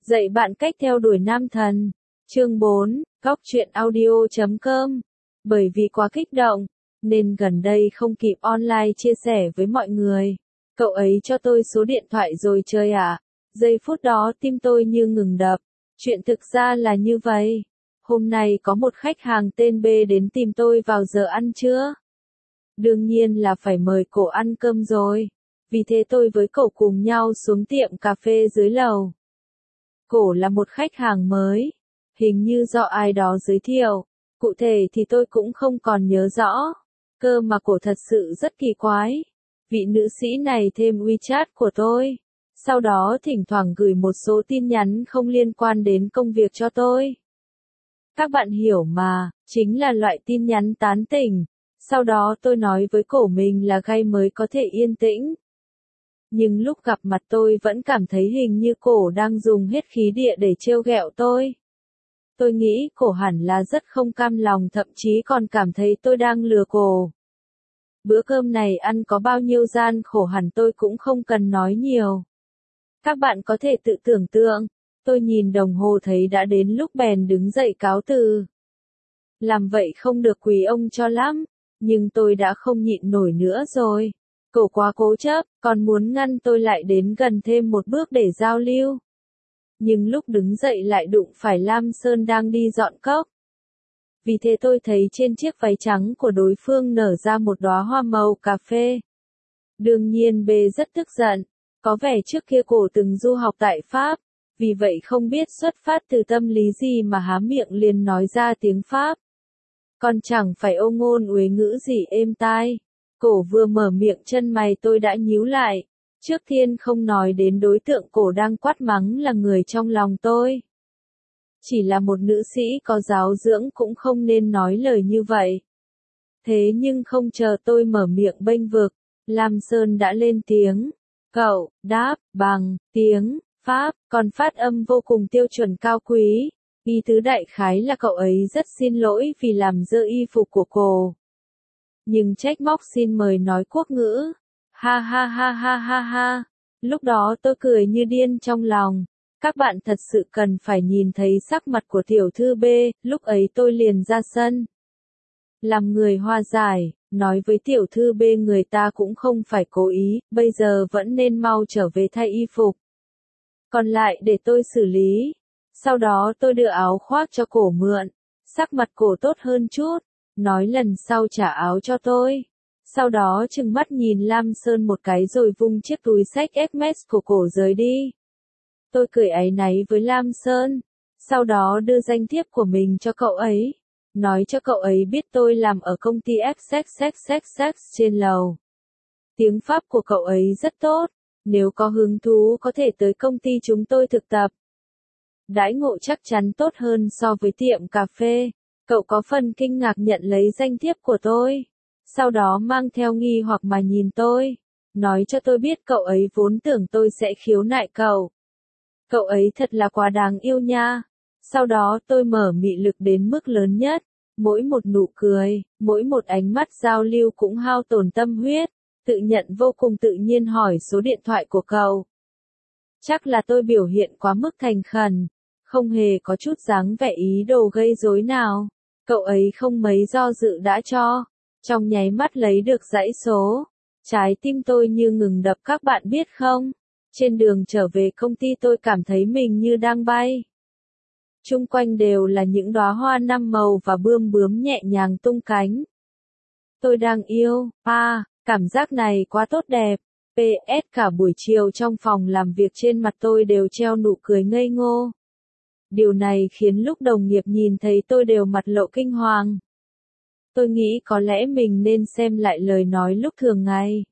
Dạy bạn cách theo đuổi nam thần. Chương 4, Góc truyện audio.com. Bởi vì quá kích động, nên gần đây không kịp online chia sẻ với mọi người. Cậu ấy cho tôi số điện thoại rồi chơi à? Giây phút đó tim tôi như ngừng đập. Chuyện thực ra là như vậy. Hôm nay có một khách hàng tên B đến tìm tôi vào giờ ăn trưa. Đương nhiên là phải mời cổ ăn cơm rồi. Vì thế tôi với cậu cùng nhau xuống tiệm cà phê dưới lầu. Cổ là một khách hàng mới, hình như do ai đó giới thiệu, cụ thể thì tôi cũng không còn nhớ rõ. Cơ mà cổ thật sự rất kỳ quái. Vị nữ sĩ này thêm WeChat của tôi, sau đó thỉnh thoảng gửi một số tin nhắn không liên quan đến công việc cho tôi. Các bạn hiểu mà, chính là loại tin nhắn tán tỉnh. Sau đó tôi nói với cổ mình là gay mới có thể yên tĩnh. Nhưng lúc gặp mặt tôi vẫn cảm thấy hình như cổ đang dùng hết khí địa để trêu ghẹo tôi. Tôi nghĩ cổ hẳn là rất không cam lòng, thậm chí còn cảm thấy tôi đang lừa cổ. Bữa cơm này ăn có bao nhiêu gian khổ hẳn tôi cũng không cần nói nhiều. Các bạn có thể tự tưởng tượng, tôi nhìn đồng hồ thấy đã đến lúc bèn đứng dậy cáo từ. Làm vậy không được quý ông cho lắm, nhưng tôi đã không nhịn nổi nữa rồi. Cổ quá cố chấp, còn muốn ngăn tôi lại đến gần thêm một bước để giao lưu. Nhưng lúc đứng dậy lại đụng phải Lam Sơn đang đi dọn cốc. Vì thế tôi thấy trên chiếc váy trắng của đối phương nở ra một đóa hoa màu cà phê. Đương nhiên B rất tức giận, có vẻ trước kia cổ từng du học tại Pháp, vì vậy không biết xuất phát từ tâm lý gì mà há miệng liền nói ra tiếng Pháp. Còn chẳng phải ô ngôn uế ngữ gì êm tai. Cổ vừa mở miệng chân mày tôi đã nhíu lại. Trước tiên không nói đến đối tượng cổ đang quát mắng là người trong lòng tôi. Chỉ là một nữ sĩ có giáo dưỡng cũng không nên nói lời như vậy. Thế nhưng không chờ tôi mở miệng bênh vực, Lam Sơn đã lên tiếng. Cậu, đáp, bằng, tiếng, Pháp, còn phát âm vô cùng tiêu chuẩn cao quý. Ý tứ đại khái là cậu ấy rất xin lỗi vì làm dơ y phục của cô. Nhưng trách móc xin mời nói quốc ngữ. Ha ha ha ha ha ha. Lúc đó tôi cười như điên trong lòng. Các bạn thật sự cần phải nhìn thấy sắc mặt của tiểu thư B, lúc ấy tôi liền ra sân. Làm người hòa giải, nói với tiểu thư B người ta cũng không phải cố ý, bây giờ vẫn nên mau trở về thay y phục. Còn lại để tôi xử lý. Sau đó tôi đưa áo khoác cho cổ mượn. Sắc mặt cổ tốt hơn chút. Nói lần sau trả áo cho tôi. Sau đó trừng mắt nhìn Lam Sơn một cái rồi vung chiếc túi xách Hermes của cổ rời đi. Tôi cười áy náy với Lam Sơn. Sau đó đưa danh thiếp của mình cho cậu ấy. Nói cho cậu ấy biết tôi làm ở công ty XXXXX trên lầu. Tiếng Pháp của cậu ấy rất tốt. Nếu có hứng thú có thể tới công ty chúng tôi thực tập. Đãi ngộ chắc chắn tốt hơn so với tiệm cà phê. Cậu có phần kinh ngạc nhận lấy danh thiếp của tôi. Sau đó mang theo nghi hoặc mà nhìn tôi. Nói cho tôi biết cậu ấy vốn tưởng tôi sẽ khiếu nại cậu. Cậu ấy thật là quá đáng yêu nha. Sau đó tôi mở mị lực đến mức lớn nhất. Mỗi một nụ cười, mỗi một ánh mắt giao lưu cũng hao tổn tâm huyết. Tự nhận vô cùng tự nhiên hỏi số điện thoại của cậu. Chắc là tôi biểu hiện quá mức thành khẩn. Không hề có chút dáng vẻ ý đồ gây rối nào. Cậu ấy không mấy do dự đã cho. Trong nháy mắt lấy được dãy số. Trái tim tôi như ngừng đập, các bạn biết không? Trên đường trở về công ty tôi cảm thấy mình như đang bay. Chung quanh đều là những đóa hoa năm màu và bươm bướm nhẹ nhàng tung cánh. Tôi đang yêu, cảm giác này quá tốt đẹp. PS cả buổi chiều trong phòng làm việc trên mặt tôi đều treo nụ cười ngây ngô. Điều này khiến lúc đồng nghiệp nhìn thấy tôi đều mặt lộ kinh hoàng. Tôi nghĩ có lẽ mình nên xem lại lời nói lúc thường ngày.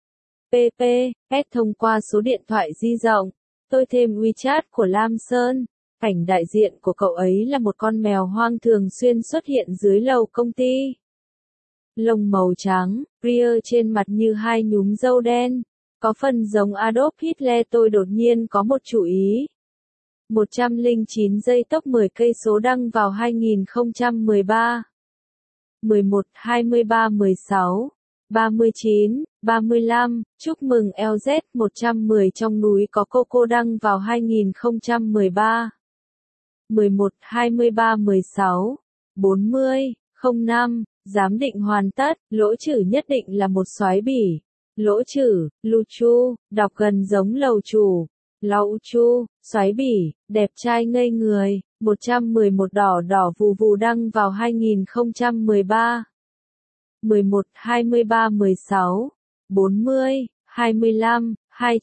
S thông qua số điện thoại di động, tôi thêm WeChat của Lam Sơn. Ảnh đại diện của cậu ấy là một con mèo hoang thường xuyên xuất hiện dưới lầu công ty. Lông màu trắng, ria trên mặt như hai nhúm râu đen. Có phần giống Adolf Hitler. Tôi đột nhiên có một chủ ý. 109 giây tốc 10 cây số đăng vào 2013. 11, 23, 16. 39, 35, chúc mừng LZ 110 trong núi có cô đăng vào 2013. 11, 23, 16, 40, 05, giám định hoàn tất, lỗ chữ nhất định là một soái bỉ. Lỗ chữ, Lu Chu, đọc gần giống lầu chủ. Lầu Chu, soái bỉ, đẹp trai ngây người, 111 đỏ đỏ vù vù đăng vào 2013. 11, 23, 16, 40, 25,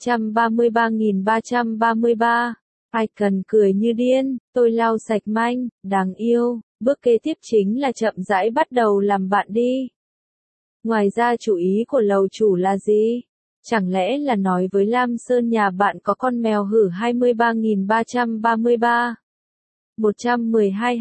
233.333. Ai cần cười như điên, tôi lau sạch manh, đáng yêu. Bước kế tiếp chính là chậm rãi bắt đầu làm bạn đi. Ngoài ra chủ ý của lầu chủ là gì? Chẳng lẽ là nói với Lam Sơn nhà bạn có con mèo hử 23.333? 112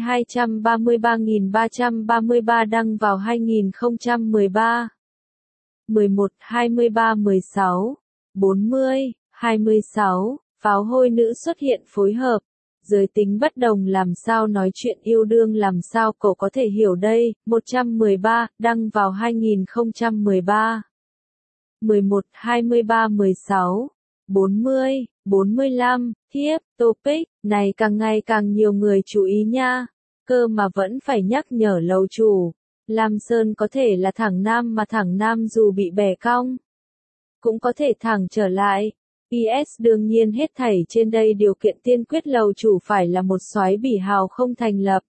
233.333 đăng vào 2013. 11, 23, 16, 40, 26, pháo hôi nữ xuất hiện phối hợp. Giới tính bất đồng làm sao nói chuyện yêu đương làm sao cậu có thể hiểu đây, 113, đăng vào 2013. 11, 23, 16, 40, 45, thiếp, topic, này càng ngày càng nhiều người chú ý nha. Cơ mà vẫn phải nhắc nhở lầu chủ. Lam Sơn có thể là thẳng nam mà thẳng nam dù bị bẻ cong. Cũng có thể thẳng trở lại. PS đương nhiên hết thảy trên đây điều kiện tiên quyết lầu chủ phải là một soái bỉ hào không thành lập.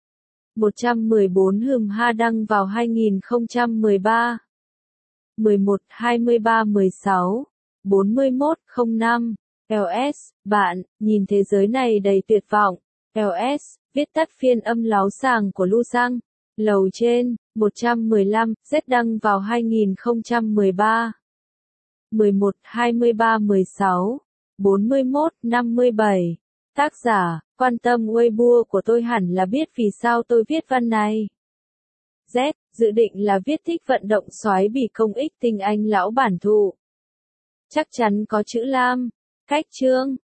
114 ha đăng vào 2013. 11, 23, 16, 41, 05. LS, bạn, nhìn thế giới này đầy tuyệt vọng. LS, viết tắt phiên âm láo sàng của Lu Sang. Lầu trên, 115, Z đăng vào 2013. 11, 23, 16, 41, 57. Tác giả, quan tâm Weibo của tôi hẳn là biết vì sao tôi viết văn này. Z, dự định là viết thích vận động soái bỉ công ích tinh anh lão bản thụ. Chắc chắn có chữ Lam. Cách chương.